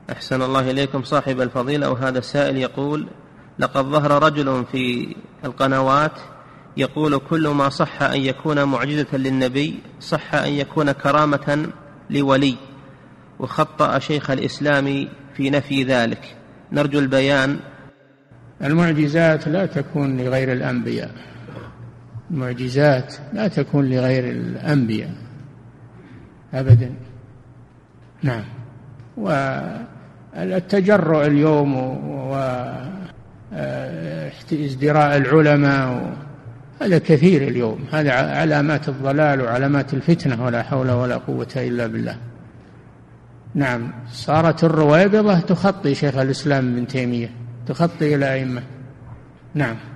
أحسن الله إليكم صاحب الفضيلة. وهذا السائل يقول: لقد ظهر رجل في القنوات يقول كل ما صح أن يكون معجزة للنبي صح أن يكون كرامة لولي، وخطأ شيخ الإسلام في نفي ذلك، نرجو البيان. المعجزات لا تكون لغير الأنبياء، المعجزات لا تكون لغير الأنبياء أبدا. نعم. والتجرؤ اليوم وازدراء العلماء هذا كثير اليوم، هذا علامات الضلال وعلامات الفتنة، ولا حول ولا قوة إلا بالله. نعم. صارت الرويبضة تخطي شيخ الإسلام ابن تيمية، تخطي إلى أئمة. نعم.